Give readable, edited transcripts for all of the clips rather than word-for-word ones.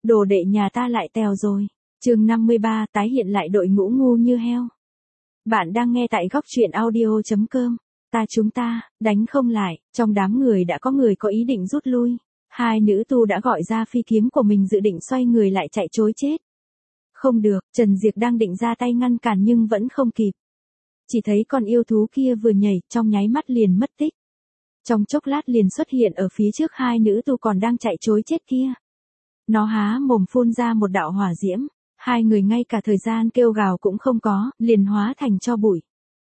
đồ đệ nhà ta lại tèo rồi. Chương 53 tái hiện lại đội ngũ ngu như heo. Bạn đang nghe tại góc truyện audio.com. Chúng ta, đánh không lại, trong đám người đã có người có ý định rút lui. Hai nữ tu đã gọi ra phi kiếm của mình dự định xoay người lại chạy trối chết. Không được, Trần Diệp đang định ra tay ngăn cản nhưng vẫn không kịp. Chỉ thấy con yêu thú kia vừa nhảy, trong nháy mắt liền mất tích. Trong chốc lát liền xuất hiện ở phía trước hai nữ tu còn đang chạy trối chết kia. Nó há mồm phun ra một đạo hỏa diễm, hai người ngay cả thời gian kêu gào cũng không có, liền hóa thành tro bụi.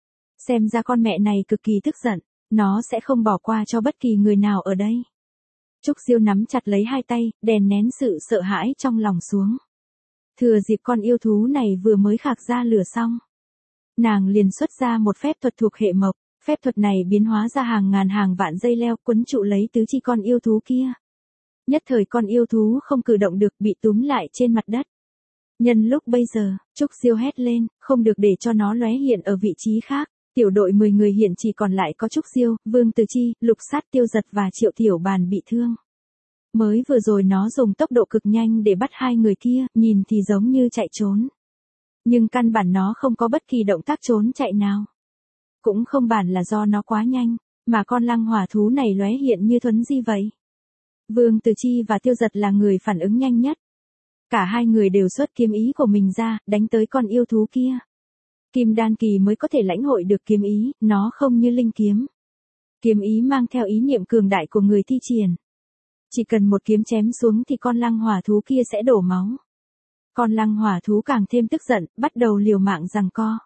Xem ra con mẹ này cực kỳ tức giận, nó sẽ không bỏ qua cho bất kỳ người nào ở đây. Trúc Diêu nắm chặt lấy hai tay, đè nén sự sợ hãi trong lòng xuống. Thừa dịp con yêu thú này vừa mới khạc ra lửa xong, nàng liền xuất ra một phép thuật thuộc hệ mộc. Phép thuật này biến hóa ra hàng ngàn hàng vạn dây leo quấn trụ lấy tứ chi con yêu thú kia. Nhất thời con yêu thú không cử động được, bị túm lại trên mặt đất. Nhân lúc bây giờ, Trúc Diêu hét lên, không được để cho nó lóe hiện ở vị trí khác. Tiểu đội 10 người hiện chỉ còn lại có Trúc Diêu, Vương Từ Chi, Lục Sát, Tiêu Giật và Triệu Tiểu Bàn bị thương. Mới vừa rồi nó dùng tốc độ cực nhanh để bắt hai người kia, nhìn thì giống như chạy trốn. Nhưng căn bản nó không có bất kỳ động tác trốn chạy nào. Cũng không bản là do nó quá nhanh, mà con lăng hỏa thú này lóe hiện như thuấn di vậy. Vương Từ Chi và Tiêu Giật là người phản ứng nhanh nhất. Cả hai người đều xuất kiếm ý của mình ra, đánh tới con yêu thú kia. Kim đan kỳ mới có thể lãnh hội được kiếm ý, nó không như linh kiếm. Kiếm ý mang theo ý niệm cường đại của người thi triển. Chỉ cần một kiếm chém xuống thì con lăng hỏa thú kia sẽ đổ máu. Con lăng hỏa thú càng thêm tức giận, bắt đầu liều mạng giằng co.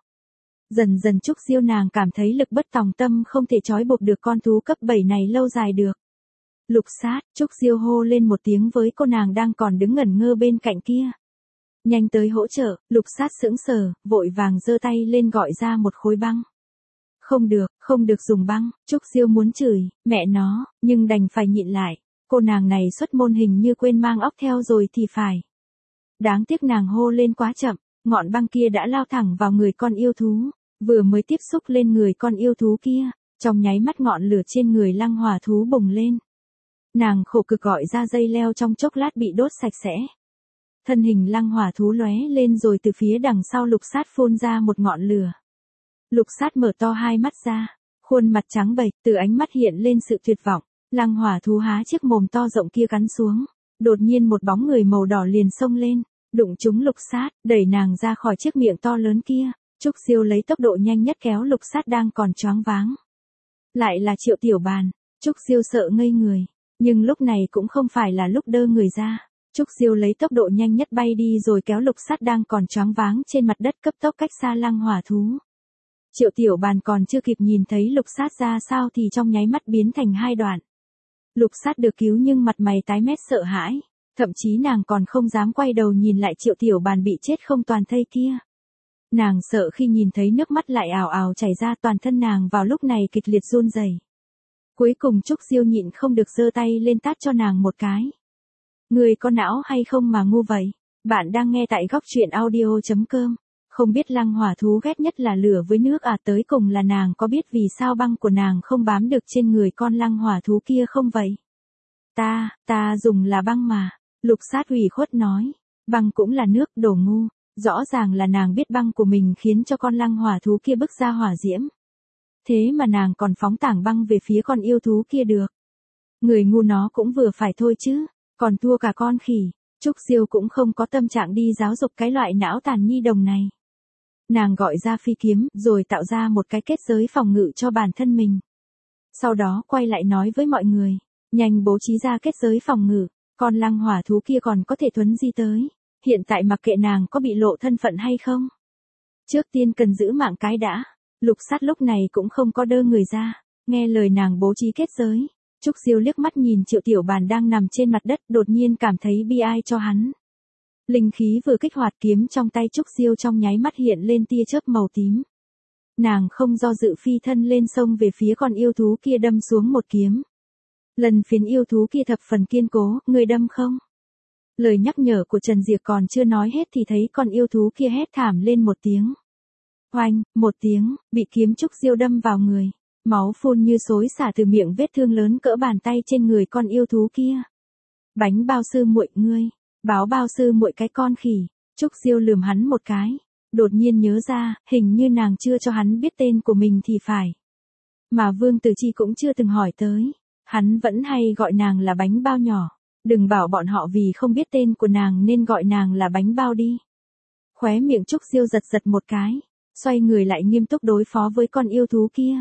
Dần dần Trúc Diêu nàng cảm thấy lực bất tòng tâm không thể trói buộc được con thú cấp 7 này lâu dài được. Lục Sát, Trúc Diêu hô lên một tiếng với cô nàng đang còn đứng ngẩn ngơ bên cạnh kia. Nhanh tới hỗ trợ, Lục Sát sững sờ, vội vàng giơ tay lên gọi ra một khối băng. Không được dùng băng, Trúc Diêu muốn chửi, mẹ nó, nhưng đành phải nhịn lại. Cô nàng này xuất môn hình như quên mang óc theo rồi thì phải. Đáng tiếc nàng hô lên quá chậm, ngọn băng kia đã lao thẳng vào người con yêu thú. Vừa mới tiếp xúc lên người con yêu thú kia, trong nháy mắt ngọn lửa trên người lăng hỏa thú bùng lên. Nàng khổ cực gọi ra dây leo trong chốc lát bị đốt sạch sẽ. Thân hình lăng hỏa thú lóe lên rồi từ phía đằng sau Lục Sát phun ra một ngọn lửa. Lục Sát mở to hai mắt ra, khuôn mặt trắng bệch, từ ánh mắt hiện lên sự tuyệt vọng. Lăng hỏa thú há chiếc mồm to rộng kia cắn xuống. Đột nhiên một bóng người màu đỏ liền xông lên, đụng trúng Lục Sát, đẩy nàng ra khỏi chiếc miệng to lớn kia. Trúc Diêu lấy tốc độ nhanh nhất kéo Lục Sát đang còn choáng váng. Lại là Triệu Tiểu Bàn. Trúc Diêu sợ ngây người, nhưng lúc này cũng không phải là lúc đơ người ra. Trúc Diêu lấy tốc độ nhanh nhất bay đi rồi kéo Lục Sát đang còn choáng váng trên mặt đất cấp tốc cách xa lăng hỏa thú. Triệu Tiểu Bàn còn chưa kịp nhìn thấy Lục Sát ra sao thì trong nháy mắt biến thành hai đoạn. Lục Sát được cứu nhưng mặt mày tái mét sợ hãi, thậm chí nàng còn không dám quay đầu nhìn lại Triệu Tiểu Bàn bị chết không toàn thây kia. Nàng sợ khi nhìn thấy nước mắt lại ào ào chảy ra, toàn thân nàng vào lúc này kịch liệt run rẩy. Cuối cùng Trúc Diêu nhịn không được giơ tay lên tát cho nàng một cái. Người có não hay không mà ngu vậy? Bạn đang nghe tại góc truyện audio.com. Không biết lăng hỏa thú ghét nhất là lửa với nước à, tới cùng là nàng có biết vì sao băng của nàng không bám được trên người con lăng hỏa thú kia không vậy? Ta dùng là băng mà. Lục Sát ủy khuất nói. Băng cũng là nước, đồ ngu. Rõ ràng là nàng biết băng của mình khiến cho con lăng hỏa thú kia bức ra hỏa diễm. Thế mà nàng còn phóng tảng băng về phía con yêu thú kia được. Người ngu nó cũng vừa phải thôi chứ, còn thua cả con khỉ. Trúc Diêu cũng không có tâm trạng đi giáo dục cái loại não tàn nhi đồng này. Nàng gọi ra phi kiếm, rồi tạo ra một cái kết giới phòng ngự cho bản thân mình. Sau đó quay lại nói với mọi người, nhanh bố trí ra kết giới phòng ngự, con lăng hỏa thú kia còn có thể thuấn di tới. Hiện tại mặc kệ nàng có bị lộ thân phận hay không. Trước tiên cần giữ mạng cái đã. Lục Sát lúc này cũng không có đơ người ra, nghe lời nàng bố trí kết giới. Trúc Diêu liếc mắt nhìn Triệu Tiểu Bàn đang nằm trên mặt đất, đột nhiên cảm thấy bi ai cho hắn. Linh khí vừa kích hoạt, kiếm trong tay Trúc Diêu trong nháy mắt hiện lên tia chớp màu tím. Nàng không do dự phi thân lên sông về phía con yêu thú kia đâm xuống một kiếm. Lần phiến yêu thú kia thập phần kiên cố, người đâm không? Lời nhắc nhở của Trần Diệp còn chưa nói hết thì thấy con yêu thú kia hét thảm lên một tiếng. Oanh, một tiếng, bị kiếm Trúc Diêu đâm vào người. Máu phun như xối xả từ miệng vết thương lớn cỡ bàn tay trên người con yêu thú kia. Bánh bao sư muội ngươi, Báo bao sư muội cái con khỉ, Trúc Diêu lườm hắn một cái. Đột nhiên nhớ ra, hình như nàng chưa cho hắn biết tên của mình thì phải. Mà Vương Tử Chi cũng chưa từng hỏi tới. Hắn vẫn hay gọi nàng là bánh bao nhỏ. Đừng bảo bọn họ vì không biết tên của nàng nên gọi nàng là bánh bao đi. Khóe miệng Trúc Diêu giật giật một cái. Xoay người lại nghiêm túc đối phó với con yêu thú kia.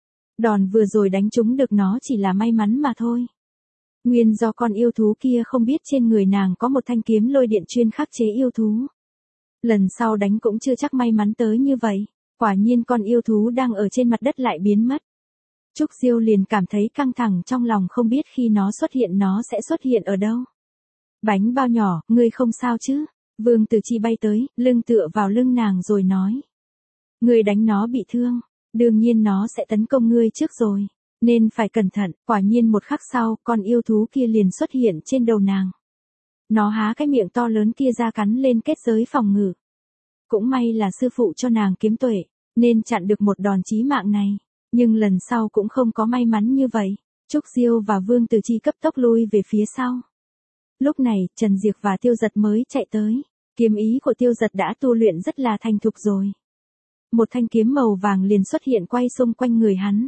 Đòn vừa rồi đánh trúng được nó chỉ là may mắn mà thôi. Nguyên do con yêu thú kia không biết trên người nàng có một thanh kiếm lôi điện chuyên khắc chế yêu thú. Lần sau đánh cũng chưa chắc may mắn tới như vậy. Quả nhiên con yêu thú đang ở trên mặt đất lại biến mất. Trúc Diêu liền cảm thấy căng thẳng trong lòng, không biết khi nó sẽ xuất hiện ở đâu. Bánh bao nhỏ, ngươi không sao chứ? Vương Tử Chi bay tới, lưng tựa vào lưng nàng rồi nói. Ngươi đánh nó bị thương, đương nhiên nó sẽ tấn công ngươi trước rồi, nên phải cẩn thận. Quả nhiên một khắc sau, con yêu thú kia liền xuất hiện trên đầu nàng. Nó há cái miệng to lớn kia ra cắn lên kết giới phòng ngự. Cũng may là sư phụ cho nàng kiếm tuệ, nên chặn được một đòn chí mạng này. Nhưng lần sau cũng không có may mắn như vậy. Trúc Diêu và Vương Tử Chi cấp tốc lui về phía sau. Lúc này, Trần Diệp và Tiêu Giật mới chạy tới. Kiếm ý của Tiêu Giật đã tu luyện rất là thành thục rồi. Một thanh kiếm màu vàng liền xuất hiện quay xung quanh người hắn.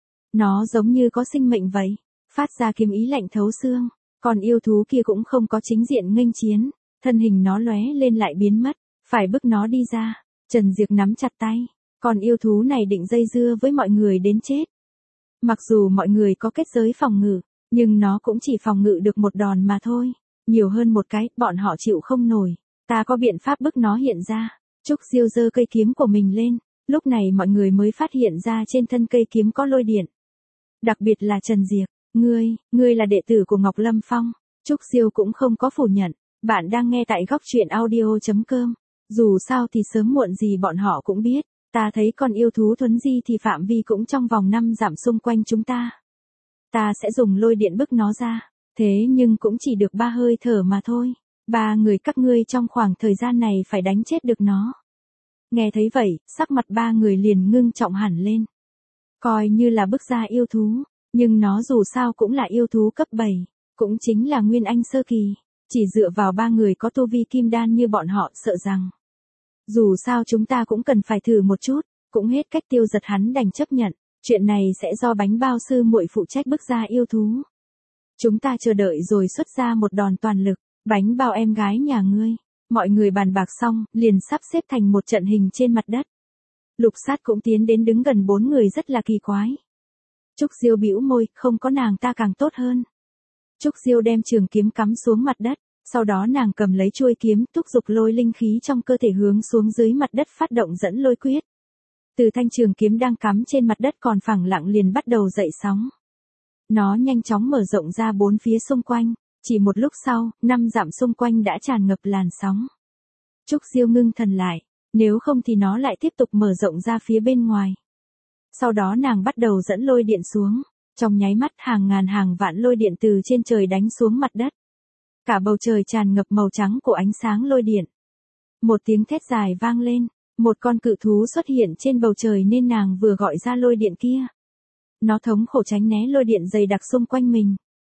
Nó giống như có sinh mệnh vậy, phát ra kiếm ý lạnh thấu xương. Còn yêu thú kia cũng không có chính diện nghênh chiến, thân hình nó lóe lên lại biến mất, phải bức nó đi ra. Trần Diệp nắm chặt tay, còn yêu thú này định dây dưa với mọi người đến chết. Mặc dù mọi người có kết giới phòng ngự, nhưng nó cũng chỉ phòng ngự được một đòn mà thôi. Nhiều hơn một cái, bọn họ chịu không nổi. Ta có biện pháp bức nó hiện ra. Trúc Diêu giơ cây kiếm của mình lên. Lúc này mọi người mới phát hiện ra trên thân cây kiếm có lôi điện. Đặc biệt là Trần Diệp. Ngươi là đệ tử của Ngọc Lâm Phong. Trúc Diêu cũng không có phủ nhận. Bạn đang nghe tại góc truyện audio.com. Dù sao thì sớm muộn gì bọn họ cũng biết. Ta thấy con yêu thú thuấn di thì phạm vi cũng trong vòng 5 dặm xung quanh chúng ta. Ta sẽ dùng lôi điện bức nó ra. Thế nhưng cũng chỉ được 3 hơi thở mà thôi. 3 người các ngươi trong khoảng thời gian này phải đánh chết được nó. Nghe thấy vậy, sắc mặt 3 người liền ngưng trọng hẳn lên. Coi như là bức ra yêu thú, nhưng nó dù sao cũng là yêu thú cấp 7, cũng chính là Nguyên Anh sơ kỳ. Chỉ dựa vào 3 người có tu vi kim đan như bọn họ sợ rằng. Dù sao chúng ta cũng cần phải thử một chút, cũng hết cách. Tiêu Giật hắn đành chấp nhận, chuyện này sẽ do bánh bao sư muội phụ trách bức ra yêu thú. Chúng ta chờ đợi rồi xuất ra một đòn toàn lực, bánh bao em gái nhà ngươi. Mọi người bàn bạc xong, liền sắp xếp thành một trận hình trên mặt đất. Lục Sát cũng tiến đến đứng gần 4 người rất là kỳ quái. Trúc Diêu bĩu môi, không có nàng ta càng tốt hơn. Trúc Diêu đem trường kiếm cắm xuống mặt đất, sau đó nàng cầm lấy chuôi kiếm, thúc giục lôi linh khí trong cơ thể hướng xuống dưới mặt đất phát động dẫn lôi quyết. Từ thanh trường kiếm đang cắm trên mặt đất còn phẳng lặng liền bắt đầu dậy sóng. Nó nhanh chóng mở rộng ra 4 phía xung quanh, chỉ một lúc sau, 5 dặm xung quanh đã tràn ngập làn sóng. Trúc Diêu ngưng thần lại, nếu không thì nó lại tiếp tục mở rộng ra phía bên ngoài. Sau đó nàng bắt đầu dẫn lôi điện xuống, trong nháy mắt hàng ngàn hàng vạn lôi điện từ trên trời đánh xuống mặt đất. Cả bầu trời tràn ngập màu trắng của ánh sáng lôi điện. Một tiếng thét dài vang lên, một con cự thú xuất hiện trên bầu trời nên nàng vừa gọi ra lôi điện kia. Nó thống khổ tránh né lôi điện dày đặc xung quanh mình.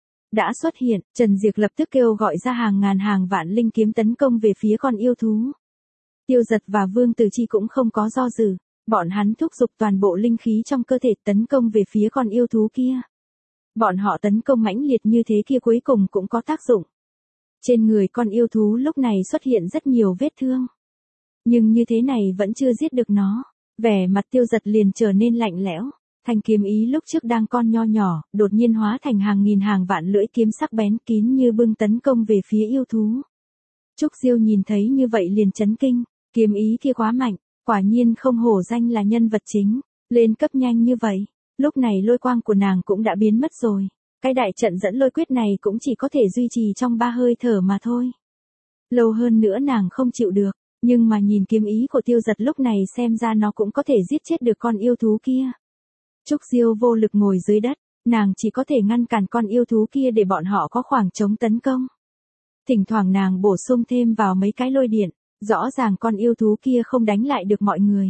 Đã xuất hiện, Trần Diệp lập tức kêu gọi ra hàng ngàn hàng vạn linh kiếm tấn công về phía con yêu thú. Tiêu Giật và Vương Tử Chi cũng không có do dự, bọn hắn thúc giục toàn bộ linh khí trong cơ thể tấn công về phía con yêu thú kia. Bọn họ tấn công mãnh liệt như thế kia cuối cùng cũng có tác dụng. Trên người con yêu thú lúc này xuất hiện rất nhiều vết thương. Nhưng như thế này vẫn chưa giết được nó. Vẻ mặt Tiêu Giật liền trở nên lạnh lẽo. Thanh kiếm ý lúc trước đang con nho nhỏ, đột nhiên hóa thành hàng nghìn hàng vạn lưỡi kiếm sắc bén kín như bưng tấn công về phía yêu thú. Trúc Diêu nhìn thấy như vậy liền chấn kinh, kiếm ý kia quá mạnh, quả nhiên không hổ danh là nhân vật chính, lên cấp nhanh như vậy. Lúc này lôi quang của nàng cũng đã biến mất rồi. Cái đại trận dẫn lôi quyết này cũng chỉ có thể duy trì trong 3 hơi thở mà thôi. Lâu hơn nữa nàng không chịu được, nhưng mà nhìn kiếm ý của Tiêu Giật lúc này xem ra nó cũng có thể giết chết được con yêu thú kia. Trúc Diêu vô lực ngồi dưới đất, nàng chỉ có thể ngăn cản con yêu thú kia để bọn họ có khoảng trống tấn công. Thỉnh thoảng nàng bổ sung thêm vào mấy cái lôi điện, rõ ràng con yêu thú kia không đánh lại được mọi người.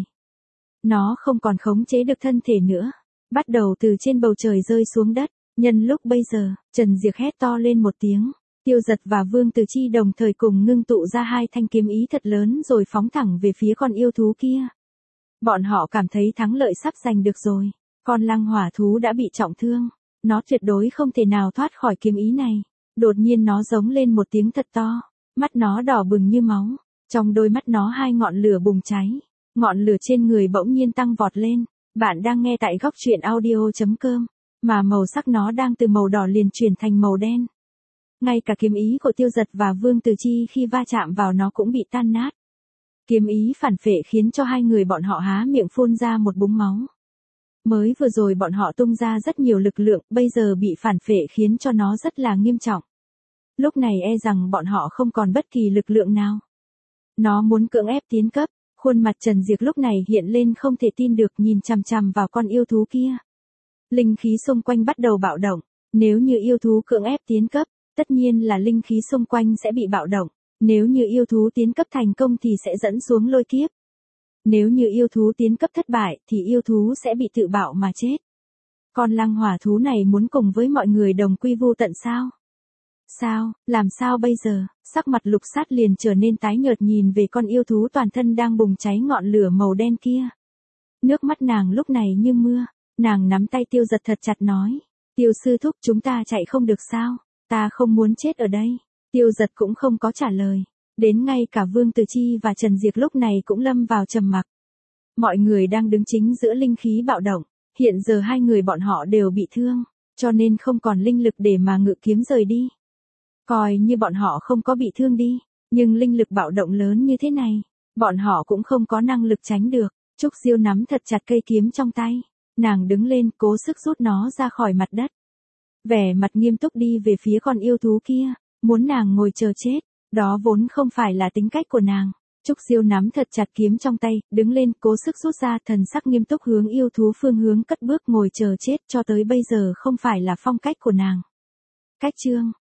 Nó không còn khống chế được thân thể nữa, bắt đầu từ trên bầu trời rơi xuống đất. Nhân lúc bây giờ, Trần Diệp hét to lên một tiếng, Tiêu Dật và Vương Từ Chi đồng thời cùng ngưng tụ ra hai thanh kiếm ý thật lớn rồi phóng thẳng về phía con yêu thú kia. Bọn họ cảm thấy thắng lợi sắp giành được rồi. Con lăng hỏa thú đã bị trọng thương. Nó tuyệt đối không thể nào thoát khỏi kiếm ý này. Đột nhiên nó giống lên một tiếng thật to. Mắt nó đỏ bừng như máu. Trong đôi mắt nó hai ngọn lửa bùng cháy. Ngọn lửa trên người bỗng nhiên tăng vọt lên. Bạn đang nghe tại góc truyện audio.com. Mà màu sắc nó đang từ màu đỏ liền chuyển thành màu đen. Ngay cả kiếm ý của Tiêu Dật và Vương Từ Chi khi va chạm vào nó cũng bị tan nát. Kiếm ý phản phệ khiến cho hai người bọn họ há miệng phun ra một búng máu. Mới vừa rồi bọn họ tung ra rất nhiều lực lượng, bây giờ bị phản phệ khiến cho nó rất là nghiêm trọng. Lúc này e rằng bọn họ không còn bất kỳ lực lượng nào. Nó muốn cưỡng ép tiến cấp, khuôn mặt Trần Diệp lúc này hiện lên không thể tin được nhìn chằm chằm vào con yêu thú kia. Linh khí xung quanh bắt đầu bạo động, nếu như yêu thú cưỡng ép tiến cấp, tất nhiên là linh khí xung quanh sẽ bị bạo động, nếu như yêu thú tiến cấp thành công thì sẽ dẫn xuống lôi kiếp. Nếu như yêu thú tiến cấp thất bại thì yêu thú sẽ bị tự bạo mà chết. Con lăng hỏa thú này muốn cùng với mọi người đồng quy vu tận sao? Sao, làm sao bây giờ? Sắc mặt Lục Sát liền trở nên tái nhợt nhìn về con yêu thú toàn thân đang bùng cháy ngọn lửa màu đen kia. Nước mắt nàng lúc này như mưa, nàng nắm tay Tiêu Dật thật chặt nói. Tiêu sư thúc, chúng ta chạy không được sao? Ta không muốn chết ở đây. Tiêu Dật cũng không có trả lời. Đến ngay cả Vương Từ Chi và Trần Diệp lúc này cũng lâm vào trầm mặc. Mọi người đang đứng chính giữa linh khí bạo động. Hiện giờ hai người bọn họ đều bị thương, cho nên không còn linh lực để mà ngự kiếm rời đi. Coi như bọn họ không có bị thương đi, nhưng linh lực bạo động lớn như thế này, bọn họ cũng không có năng lực tránh được. Trúc Diêu nắm thật chặt cây kiếm trong tay. Nàng đứng lên cố sức rút nó ra khỏi mặt đất. Vẻ mặt nghiêm túc đi về phía con yêu thú kia, muốn nàng ngồi chờ chết, đó vốn không phải là tính cách của nàng. Trúc Diêu nắm thật chặt kiếm trong tay, đứng lên cố sức rút ra, thần sắc nghiêm túc hướng yêu thú phương hướng cất bước ngồi chờ chết, cho tới bây giờ không phải là phong cách của nàng. Cách chương